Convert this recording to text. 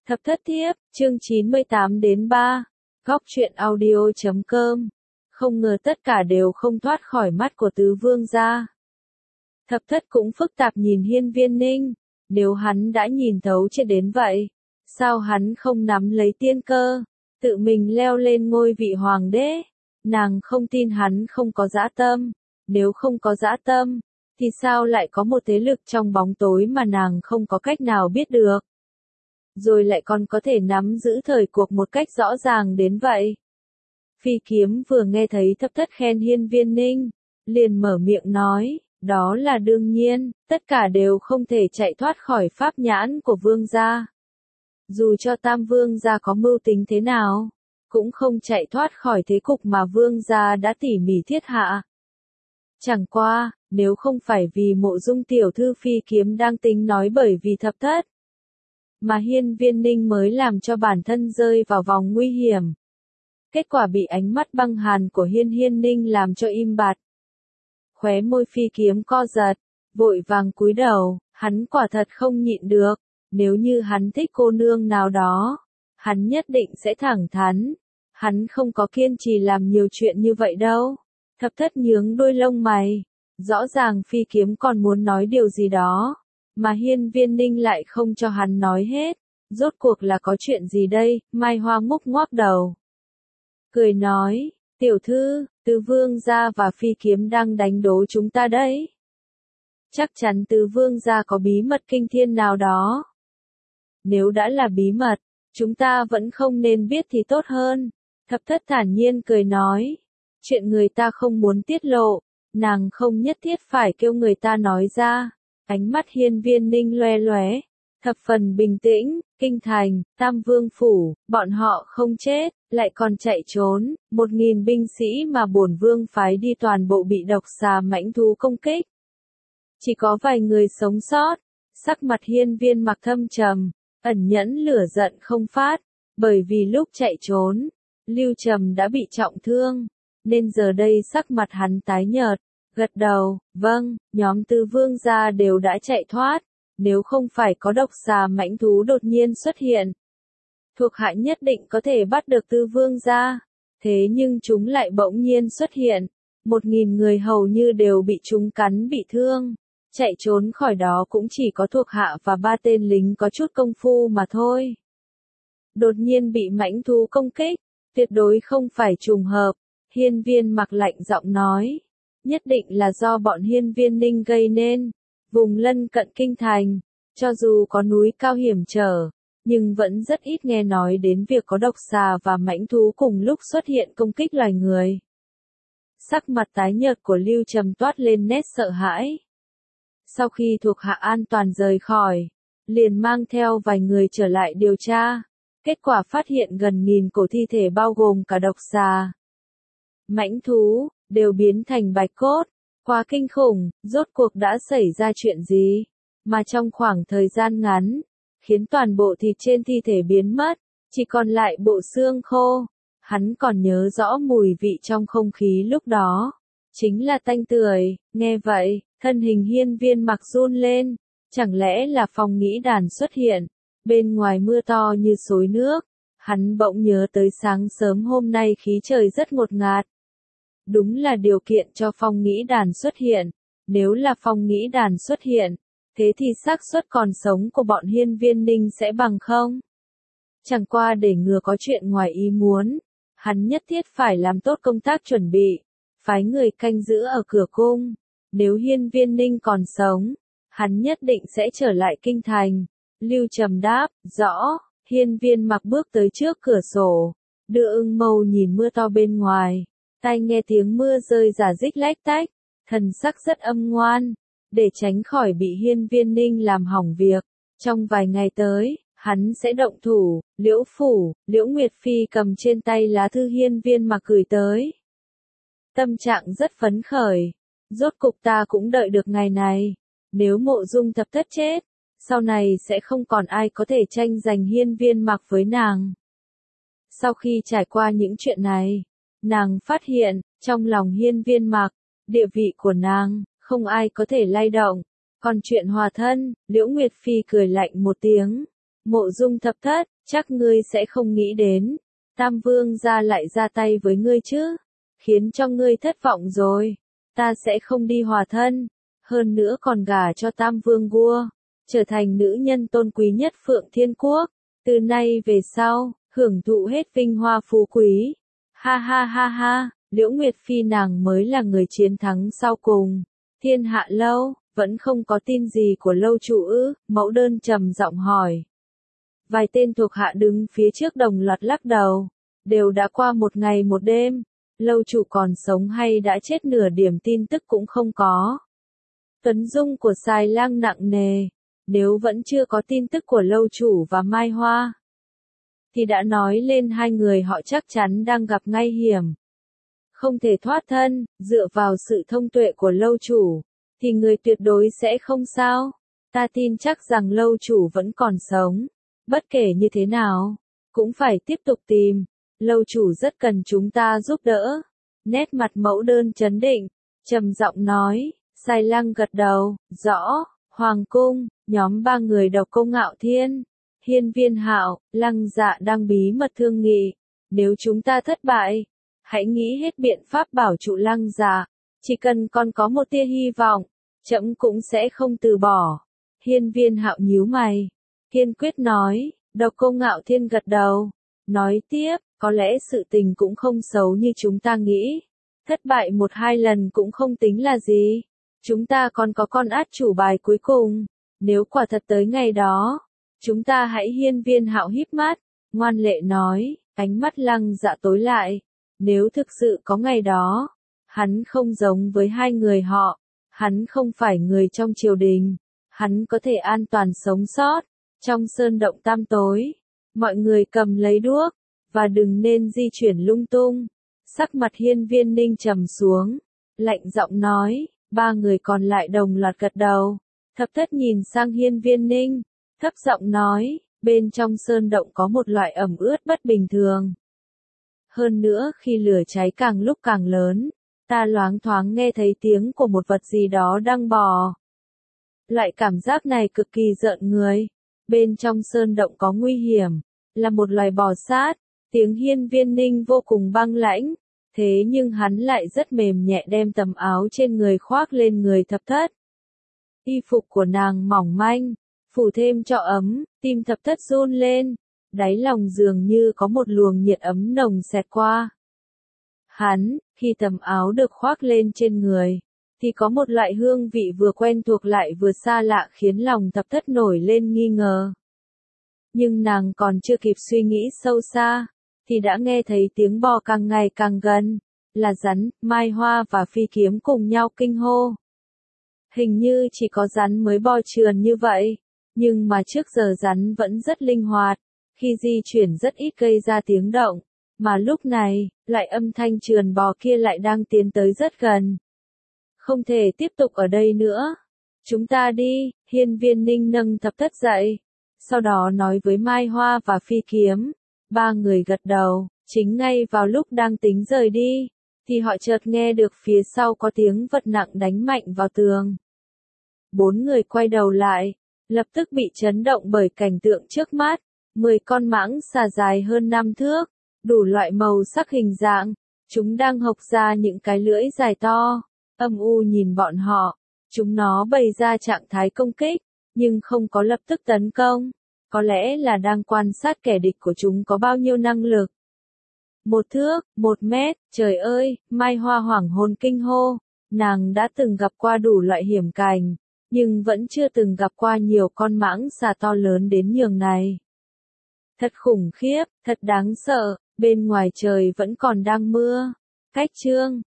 Thập thất thiếp, chương 98 đến 3. Góc truyện audio.com. Không ngờ tất cả đều không thoát khỏi mắt của tứ vương gia. Thập thất cũng phức tạp nhìn Hiên Viên Ninh, nếu hắn đã nhìn thấu triệt đến vậy, sao hắn không nắm lấy tiên cơ, tự mình leo lên ngôi vị hoàng đế? Nàng không tin hắn không có dã tâm, nếu không có dã tâm, thì sao lại có một thế lực trong bóng tối mà nàng không có cách nào biết được? Rồi lại còn có thể nắm giữ thời cuộc một cách rõ ràng đến vậy. Phi Kiếm vừa nghe thấy thập thất khen Hiên Viên Ninh, liền mở miệng nói, đó là đương nhiên, tất cả đều không thể chạy thoát khỏi pháp nhãn của vương gia. Dù cho tam vương gia có mưu tính thế nào, cũng không chạy thoát khỏi thế cục mà vương gia đã tỉ mỉ thiết hạ. Chẳng qua, nếu không phải vì Mộ Dung tiểu thư Phi Kiếm đang tính nói bởi vì thập thất, mà Hiên Viên Ninh mới làm cho bản thân rơi vào vòng nguy hiểm. Kết quả bị ánh mắt băng hàn của Hiên Ninh làm cho im bặt. Khóe môi Phi Kiếm co giật, vội vàng cúi đầu, hắn quả thật không nhịn được, nếu như hắn thích cô nương nào đó, hắn nhất định sẽ thẳng thắn, hắn không có kiên trì làm nhiều chuyện như vậy đâu. Thập thất nhướng đôi lông mày, rõ ràng Phi Kiếm còn muốn nói điều gì đó, mà Hiên Viên Ninh lại không cho hắn nói hết. Rốt cuộc là có chuyện gì đây? Mai Hoa ngúc ngoác đầu, cười nói, tiểu thư, tứ vương gia và Phi Kiếm đang đánh đố chúng ta đấy. Chắc chắn tứ vương gia có bí mật kinh thiên nào đó. Nếu đã là bí mật, chúng ta vẫn không nên biết thì tốt hơn. Thập thất thản nhiên cười nói, chuyện người ta không muốn tiết lộ, nàng không nhất thiết phải kêu người ta nói ra. Ánh mắt Hiên Viên Ninh loe loé, thập phần bình tĩnh. Kinh thành, Tam Vương phủ, bọn họ không chết, lại còn chạy trốn, 1000 binh sĩ mà bổn vương phái đi toàn bộ bị độc xà mãnh thú công kích. Chỉ có vài người sống sót. Sắc mặt Hiên Viên Mặc thâm trầm, ẩn nhẫn lửa giận không phát, bởi vì lúc chạy trốn, Lưu Trầm đã bị trọng thương, nên giờ đây sắc mặt hắn tái nhợt, gật đầu, vâng, nhóm tứ vương gia đều đã chạy thoát. Nếu không phải có độc xà mãnh thú đột nhiên xuất hiện, thuộc hạ nhất định có thể bắt được tứ vương gia. Thế nhưng chúng lại bỗng nhiên xuất hiện, 1000 người hầu như đều bị chúng cắn bị thương. Chạy trốn khỏi đó cũng chỉ có thuộc hạ và 3 tên lính có chút công phu mà thôi. Đột nhiên bị mãnh thú công kích, tuyệt đối không phải trùng hợp. Hiên Viên Mặc lạnh giọng nói, nhất định là do bọn Hiên Viên Ninh gây nên. Vùng lân cận kinh thành, cho dù có núi cao hiểm trở, nhưng vẫn rất ít nghe nói đến việc có độc xà và mãnh thú cùng lúc xuất hiện công kích loài người. Sắc mặt tái nhợt của Lưu Trầm toát lên nét sợ hãi. Sau khi thuộc hạ an toàn rời khỏi, liền mang theo vài người trở lại điều tra. Kết quả phát hiện gần 1000 cổ thi thể bao gồm cả độc xà, mãnh thú, đều biến thành bạch cốt. Quá kinh khủng, rốt cuộc đã xảy ra chuyện gì? Mà trong khoảng thời gian ngắn, khiến toàn bộ thịt trên thi thể biến mất, chỉ còn lại bộ xương khô. Hắn còn nhớ rõ mùi vị trong không khí lúc đó, chính là tanh tưởi. Nghe vậy, thân hình Hiên Viên Mặc run lên, chẳng lẽ là Phong Nghĩ Đàn xuất hiện? Bên ngoài mưa to như xối nước, hắn bỗng nhớ tới sáng sớm hôm nay khí trời rất ngột ngạt. Đúng là điều kiện cho Phong Nghĩ Đàn xuất hiện. Nếu là Phong Nghĩ Đàn xuất hiện, thế thì xác suất còn sống của bọn Hiên Viên Ninh sẽ bằng không? Chẳng qua để ngừa có chuyện ngoài ý muốn, hắn nhất thiết phải làm tốt công tác chuẩn bị, phái người canh giữ ở cửa cung. Nếu Hiên Viên Ninh còn sống, hắn nhất định sẽ trở lại kinh thành. Lưu Trầm đáp, rõ. Hiên Viên Mặc bước tới trước cửa sổ, đưa ưng mâu nhìn mưa to bên ngoài. Tai nghe tiếng mưa rơi rả rích lách tách, thần sắc rất âm ngoan, để tránh khỏi bị Hiên Viên Ninh làm hỏng việc. Trong vài ngày tới, hắn sẽ động thủ. Liễu phủ, Liễu Nguyệt Phi cầm trên tay lá thư Hiên Viên Mặc gửi tới. Tâm trạng rất phấn khởi, rốt cục ta cũng đợi được ngày này. Nếu Mộ Dung thập thất chết, sau này sẽ không còn ai có thể tranh giành Hiên Viên Mặc với nàng. Sau khi trải qua những chuyện này, nàng phát hiện, trong lòng Hiên Viên Mặc, địa vị của nàng, không ai có thể lay động. Còn chuyện hòa thân, Liễu Nguyệt Phi cười lạnh một tiếng. Mộ Dung thập thất, Chắc ngươi sẽ không nghĩ đến, Tam Vương gia lại ra tay với ngươi chứ, khiến cho ngươi thất vọng rồi, ta sẽ không đi hòa thân, hơn nữa còn gả cho Tam Vương vua, trở thành nữ nhân tôn quý nhất Phượng Thiên Quốc, từ nay về sau, hưởng thụ hết vinh hoa phú quý. Ha ha ha ha, Liễu Nguyệt Phi nàng mới là người chiến thắng sau cùng. Thiên Hạ Lâu, vẫn không có tin gì của Lâu chủ ư? Mẫu Đơn trầm giọng hỏi. Vài tên thuộc hạ đứng phía trước đồng loạt lắc đầu, đều đã qua một ngày một đêm, Lâu chủ còn sống hay đã chết nửa điểm tin tức cũng không có. Tuấn dung của Xài Lang nặng nề, nếu vẫn chưa có tin tức của Lâu chủ và Mai Hoa, thì đã nói lên hai người họ chắc chắn đang gặp ngay hiểm. Không thể thoát thân, dựa vào sự thông tuệ của Lâu chủ, thì người tuyệt đối sẽ không sao. Ta tin chắc rằng Lâu chủ vẫn còn sống. Bất kể như thế nào, cũng phải tiếp tục tìm. Lâu chủ rất cần chúng ta giúp đỡ. Nét mặt Mẫu Đơn trấn định, trầm giọng nói. Xài Lang gật đầu, rõ. Hoàng cung, nhóm ba người Độc Cô Ngạo Thiên, Hiên Viên Hạo, Lăng Dạ đang bí mật thương nghị. Nếu chúng ta thất bại, hãy nghĩ hết biện pháp bảo trụ Lăng Dạ. Chỉ cần còn có một tia hy vọng, trẫm cũng sẽ không từ bỏ. Hiên Viên Hạo nhíu mày, kiên quyết nói. Độc Cô Ngạo Thiên gật đầu, nói tiếp, có lẽ sự tình cũng không xấu như chúng ta nghĩ. Thất bại một hai lần cũng không tính là gì. Chúng ta còn có con át chủ bài cuối cùng. Nếu quả thật tới ngày đó, chúng ta hãy. Hiên Viên Hạo híp mắt, ngoan lệ nói, ánh mắt Lăng Dạ tối lại. Nếu thực sự có ngày đó, hắn không giống với hai người họ, hắn không phải người trong triều đình, hắn có thể an toàn sống sót. Trong sơn động tăm tối, mọi người cầm lấy đuốc, và đừng nên di chuyển lung tung. Sắc mặt Hiên Viên Ninh trầm xuống, lạnh giọng nói, ba người còn lại đồng loạt gật đầu. Thập Thất nhìn sang Hiên Viên Ninh, thấp giọng nói, bên trong sơn động có một loại ẩm ướt bất bình thường. Hơn nữa khi lửa cháy càng lúc càng lớn, ta loáng thoáng nghe thấy tiếng của một vật gì đó đang bò. Loại cảm giác này cực kỳ rợn người. Bên trong sơn động có nguy hiểm, là một loài bò sát. Tiếng Hiên Viên Ninh vô cùng băng lãnh, thế nhưng hắn lại rất mềm nhẹ đem tấm áo trên người khoác lên người Thập Thất. Y phục của nàng mỏng manh, phủ thêm cho ấm, tim Thập Thất run lên, đáy lòng dường như có một luồng nhiệt ấm nồng xẹt qua. Hắn, khi tấm áo được khoác lên trên người, thì có một loại hương vị vừa quen thuộc lại vừa xa lạ khiến lòng Thập Thất nổi lên nghi ngờ. Nhưng nàng còn chưa kịp suy nghĩ sâu xa, thì đã nghe thấy tiếng bò càng ngày càng gần, là rắn. Mai Hoa và Phi Kiếm cùng nhau kinh hô. Hình như chỉ có rắn mới bò trườn như vậy, nhưng mà trước giờ rắn vẫn rất linh hoạt, khi di chuyển rất ít gây ra tiếng động, mà lúc này, loại âm thanh trườn bò kia lại đang tiến tới rất gần. Không thể tiếp tục ở đây nữa. Chúng ta đi. Hiên Viên Ninh nâng Thập Thất dậy, sau đó nói với Mai Hoa và Phi Kiếm. Ba người gật đầu. Chính ngay vào lúc đang tính rời đi, thì họ chợt nghe được phía sau có tiếng vật nặng đánh mạnh vào tường. Bốn người quay đầu lại, lập tức bị chấn động bởi cảnh tượng trước mắt. 10 con mãng xà dài hơn 5 thước, đủ loại màu sắc hình dạng, chúng đang hộc ra những cái lưỡi dài to, âm u nhìn bọn họ. Chúng nó bày ra trạng thái công kích, nhưng không có lập tức tấn công, có lẽ là đang quan sát kẻ địch của chúng có bao nhiêu năng lực. 1 thước, 1 mét, trời ơi, Mai Hoa hoảng hồn kinh hô, nàng đã từng gặp qua đủ loại hiểm cảnh, nhưng vẫn chưa từng gặp qua nhiều con mãng xà to lớn đến nhường này. Thật khủng khiếp, thật đáng sợ, bên ngoài trời vẫn còn đang mưa. Cách chương